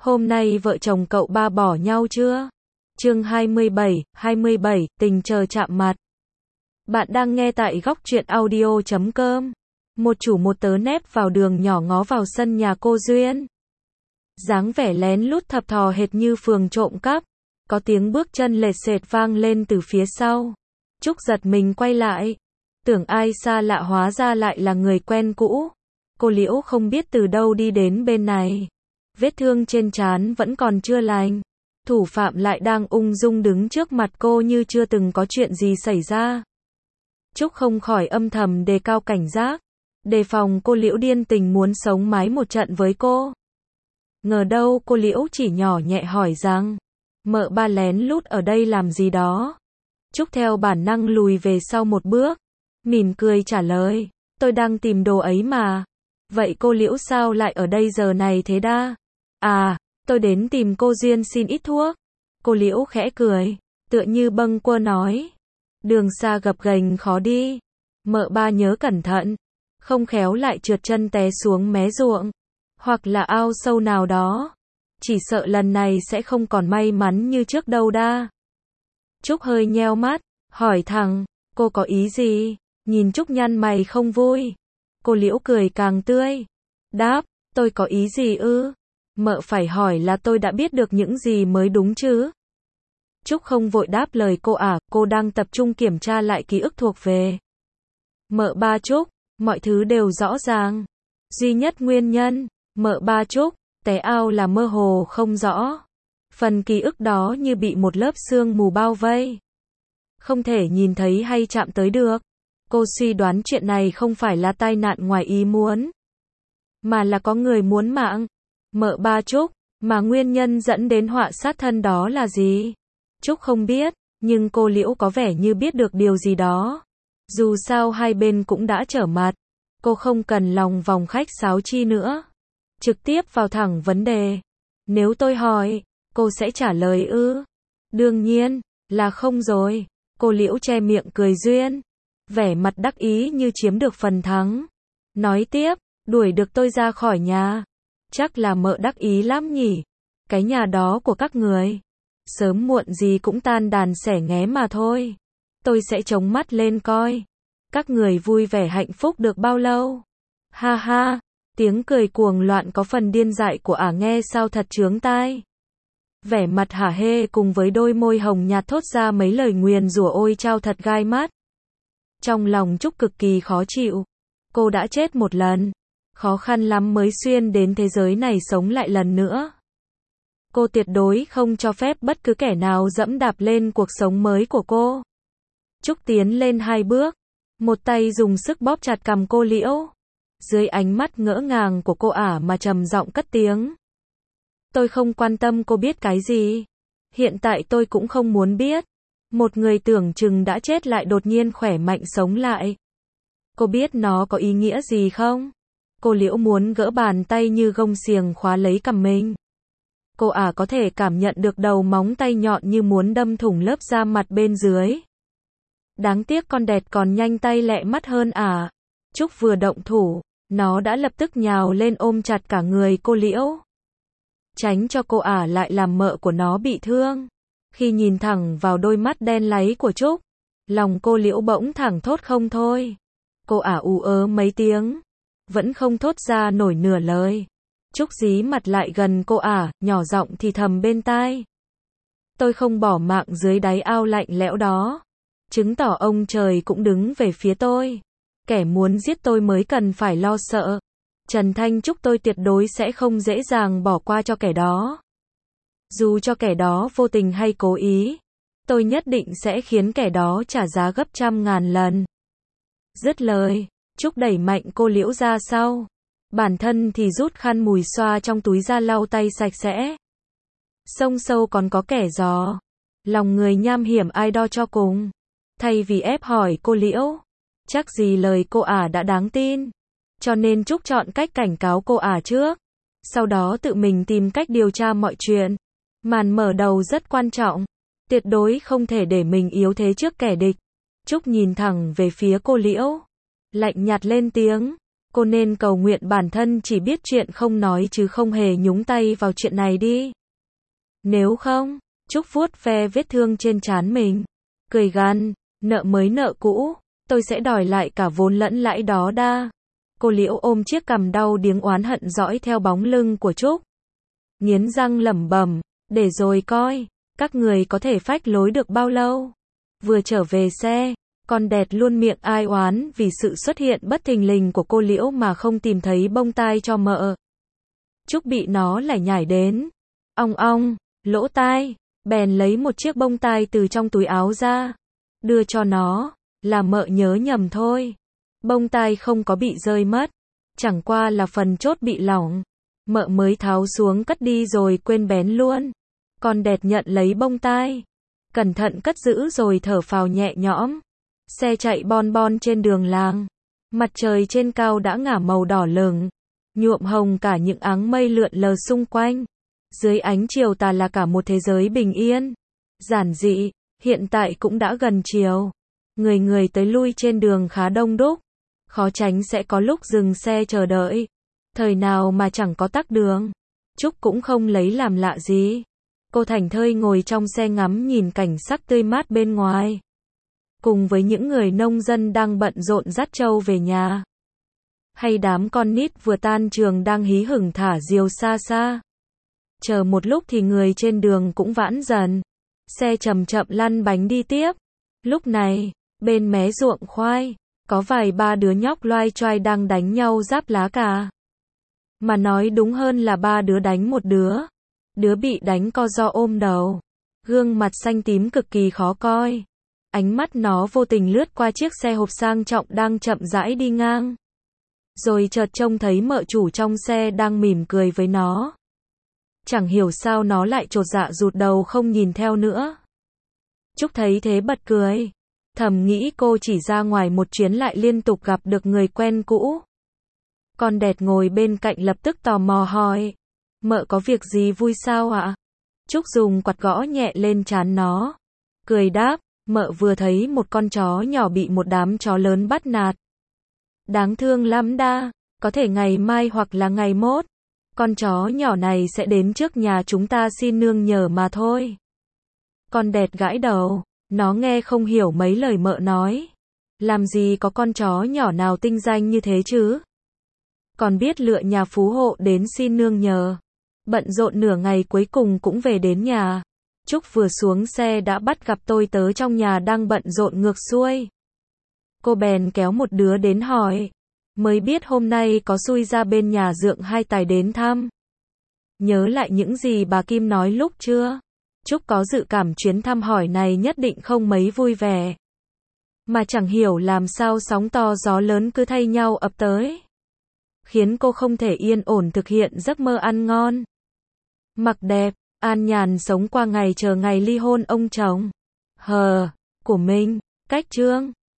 Hôm nay vợ chồng cậu ba bỏ nhau chưa? Chương 27, tình chờ chạm mặt. Bạn đang nghe tại góc truyện audio.com. Một chủ một tớ nép vào đường nhỏ ngó vào sân nhà cô Duyên. Dáng vẻ lén lút thập thò hệt như phường trộm cắp. Có tiếng bước chân lệt sệt vang lên từ phía sau. Trúc giật mình quay lại. Tưởng ai xa lạ hóa ra lại là người quen cũ. Cô Liễu không biết từ đâu đi đến bên này. Vết thương trên trán vẫn còn chưa lành. Thủ phạm lại đang ung dung đứng trước mặt cô như chưa từng có chuyện gì xảy ra. Trúc không khỏi âm thầm đề cao cảnh giác, đề phòng cô Liễu điên tình muốn sống mái một trận với cô. Ngờ đâu cô Liễu chỉ nhỏ nhẹ hỏi rằng, mợ ba lén lút ở đây làm gì đó. Trúc theo bản năng lùi về sau một bước, mỉm cười trả lời, tôi đang tìm đồ ấy mà. Vậy cô Liễu sao lại ở đây giờ này thế đa? À, tôi đến tìm cô Duyên xin ít thuốc. Cô Liễu khẽ cười, tựa như bâng quơ nói. Đường xa gập ghềnh khó đi. Mợ ba nhớ cẩn thận. Không khéo lại trượt chân té xuống mé ruộng. Hoặc là ao sâu nào đó. Chỉ sợ lần này sẽ không còn may mắn như trước đâu đa. Trúc hơi nheo mắt, hỏi thẳng, cô có ý gì? Nhìn Trúc nhăn mày không vui. Cô Liễu cười càng tươi. Đáp, tôi có ý gì ư? Mợ phải hỏi là tôi đã biết được những gì mới đúng chứ? Trúc không vội đáp lời cô cô đang tập trung kiểm tra lại ký ức thuộc về. Mợ ba Trúc, mọi thứ đều rõ ràng. Duy nhất nguyên nhân, mợ ba Trúc, té ao là mơ hồ không rõ. Phần ký ức đó như bị một lớp sương mù bao vây. Không thể nhìn thấy hay chạm tới được. Cô suy đoán chuyện này không phải là tai nạn ngoài ý muốn, mà là có người muốn mạng. Mợ ba Trúc, mà nguyên nhân dẫn đến họa sát thân đó là gì? Trúc không biết, nhưng cô Liễu có vẻ như biết được điều gì đó. Dù sao hai bên cũng đã trở mặt, cô không cần lòng vòng khách sáo chi nữa. Trực tiếp vào thẳng vấn đề. Nếu tôi hỏi, cô sẽ trả lời ư? Đương nhiên, là không rồi. Cô Liễu che miệng cười duyên, vẻ mặt đắc ý như chiếm được phần thắng. Nói tiếp, đuổi được tôi ra khỏi nhà. Chắc là mợ đắc ý lắm nhỉ. Cái nhà đó của các người, sớm muộn gì cũng tan đàn xẻ nghé mà thôi. Tôi sẽ chống mắt lên coi. Các người vui vẻ hạnh phúc được bao lâu? Ha ha, tiếng cười cuồng loạn có phần điên dại của nghe sao thật chướng tai. Vẻ mặt hả hê cùng với đôi môi hồng nhạt thốt ra mấy lời nguyền rủa ôi chao thật gai mắt. Trong lòng Trúc cực kỳ khó chịu. Cô đã chết một lần. Khó khăn lắm mới xuyên đến thế giới này sống lại lần nữa. Cô tuyệt đối không cho phép bất cứ kẻ nào dẫm đạp lên cuộc sống mới của cô. Trúc tiến lên 2 bước. Một tay dùng sức bóp chặt cằm cô Liễu. Dưới ánh mắt ngỡ ngàng của cô mà trầm giọng cất tiếng. Tôi không quan tâm cô biết cái gì. Hiện tại tôi cũng không muốn biết. Một người tưởng chừng đã chết lại đột nhiên khỏe mạnh sống lại. Cô biết nó có ý nghĩa gì không? Cô Liễu muốn gỡ bàn tay như gông xiềng khóa lấy cằm mình. Cô có thể cảm nhận được đầu móng tay nhọn như muốn đâm thủng lớp da mặt bên dưới. Đáng tiếc con đẹt còn nhanh tay lẹ mắt hơn Trúc vừa động thủ, nó đã lập tức nhào lên ôm chặt cả người cô Liễu. Tránh cho cô lại làm mợ của nó bị thương. Khi nhìn thẳng vào đôi mắt đen láy của Trúc, lòng cô Liễu bỗng thẳng thốt không thôi. Cô ú ớ mấy tiếng, vẫn không thốt ra nổi nửa lời. Trúc dí mặt lại gần cô nhỏ giọng thì thầm bên tai. Tôi không bỏ mạng dưới đáy ao lạnh lẽo đó. Chứng tỏ ông trời cũng đứng về phía tôi. Kẻ muốn giết tôi mới cần phải lo sợ. Trần Thanh Trúc tôi tuyệt đối sẽ không dễ dàng bỏ qua cho kẻ đó. Dù cho kẻ đó vô tình hay cố ý, tôi nhất định sẽ khiến kẻ đó trả giá gấp trăm ngàn lần. Dứt lời, Trúc đẩy mạnh cô Liễu ra sau. Bản thân thì rút khăn mùi xoa trong túi ra lau tay sạch sẽ. Sông sâu còn có kẻ giò. Lòng người nham hiểm ai đo cho cùng. Thay vì ép hỏi cô Liễu, chắc gì lời cô đã đáng tin. Cho nên Trúc chọn cách cảnh cáo cô trước. Sau đó tự mình tìm cách điều tra mọi chuyện. Màn mở đầu rất quan trọng. Tuyệt đối không thể để mình yếu thế trước kẻ địch. Trúc nhìn thẳng về phía cô Liễu. Lạnh nhạt lên tiếng. Cô nên cầu nguyện bản thân chỉ biết chuyện không nói chứ không hề nhúng tay vào chuyện này đi. Nếu không, Trúc vuốt ve vết thương trên trán mình. Cười gằn, nợ mới nợ cũ, tôi sẽ đòi lại cả vốn lẫn lãi đó đa. Cô Liễu ôm chiếc cằm đau điếng oán hận dõi theo bóng lưng của Trúc. Nghiến răng lẩm bẩm, để rồi coi, các người có thể phách lối được bao lâu. Vừa trở về xe, con đẹt luôn miệng ai oán vì sự xuất hiện bất thình lình của cô Liễu mà không tìm thấy bông tai cho mợ. Trúc bị nó lải nhải đến. Ong ong, lỗ tai, bèn lấy một chiếc bông tai từ trong túi áo ra. Đưa cho nó, là mợ nhớ nhầm thôi. Bông tai không có bị rơi mất. Chẳng qua là phần chốt bị lỏng. Mợ mới tháo xuống cất đi rồi quên bén luôn. Con đẹt nhận lấy bông tai. Cẩn thận cất giữ rồi thở phào nhẹ nhõm. Xe chạy bon bon trên đường làng. Mặt trời trên cao đã ngả màu đỏ lừng, nhuộm hồng cả những áng mây lượn lờ xung quanh. Dưới ánh chiều tà là cả một thế giới bình yên, giản dị. Hiện tại cũng đã gần chiều. Người người tới lui trên đường khá đông đúc. Khó tránh sẽ có lúc dừng xe chờ đợi. Thời nào mà chẳng có tắc đường. Trúc cũng không lấy làm lạ gì. Cô thảnh thơi ngồi trong xe ngắm nhìn cảnh sắc tươi mát bên ngoài. Cùng với những người nông dân đang bận rộn dắt trâu về nhà. Hay đám con nít vừa tan trường đang hí hửng thả diều xa xa. Chờ một lúc thì người trên đường cũng vãn dần. Xe chậm chậm lăn bánh đi tiếp. Lúc này, bên mé ruộng khoai, có vài ba đứa nhóc loai choai đang đánh nhau giáp lá cà. Mà nói đúng hơn là ba đứa đánh một đứa. Đứa bị đánh co ro ôm đầu. Gương mặt xanh tím cực kỳ khó coi. Ánh mắt nó vô tình lướt qua chiếc xe hộp sang trọng đang chậm rãi đi ngang. Rồi chợt trông thấy mợ chủ trong xe đang mỉm cười với nó. Chẳng hiểu sao nó lại chột dạ rụt đầu không nhìn theo nữa. Trúc thấy thế bật cười. Thầm nghĩ cô chỉ ra ngoài một chuyến lại liên tục gặp được người quen cũ. Con đẹt ngồi bên cạnh lập tức tò mò hỏi. Mợ có việc gì vui sao ạ? Trúc dùng quạt gõ nhẹ lên trán nó. Cười đáp, mợ vừa thấy một con chó nhỏ bị một đám chó lớn bắt nạt. Đáng thương lắm đa, có thể ngày mai hoặc là ngày mốt. Con chó nhỏ này sẽ đến trước nhà chúng ta xin nương nhờ mà thôi. Con đẹt gãi đầu, nó nghe không hiểu mấy lời mợ nói. Làm gì có con chó nhỏ nào tinh danh như thế chứ? Còn biết lựa nhà phú hộ đến xin nương nhờ. Bận rộn nửa ngày cuối cùng cũng về đến nhà. Trúc vừa xuống xe đã bắt gặp tôi tớ trong nhà đang bận rộn ngược xuôi. Cô bèn kéo một đứa đến hỏi. Mới biết hôm nay có xui ra bên nhà dượng hai tài đến thăm. Nhớ lại những gì bà Kim nói lúc chưa? Trúc có dự cảm chuyến thăm hỏi này nhất định không mấy vui vẻ. Mà chẳng hiểu làm sao sóng to gió lớn cứ thay nhau ập tới. Khiến cô không thể yên ổn thực hiện giấc mơ ăn ngon. Mặc đẹp, an nhàn sống qua ngày chờ ngày ly hôn ông chồng. Của mình, cách chương.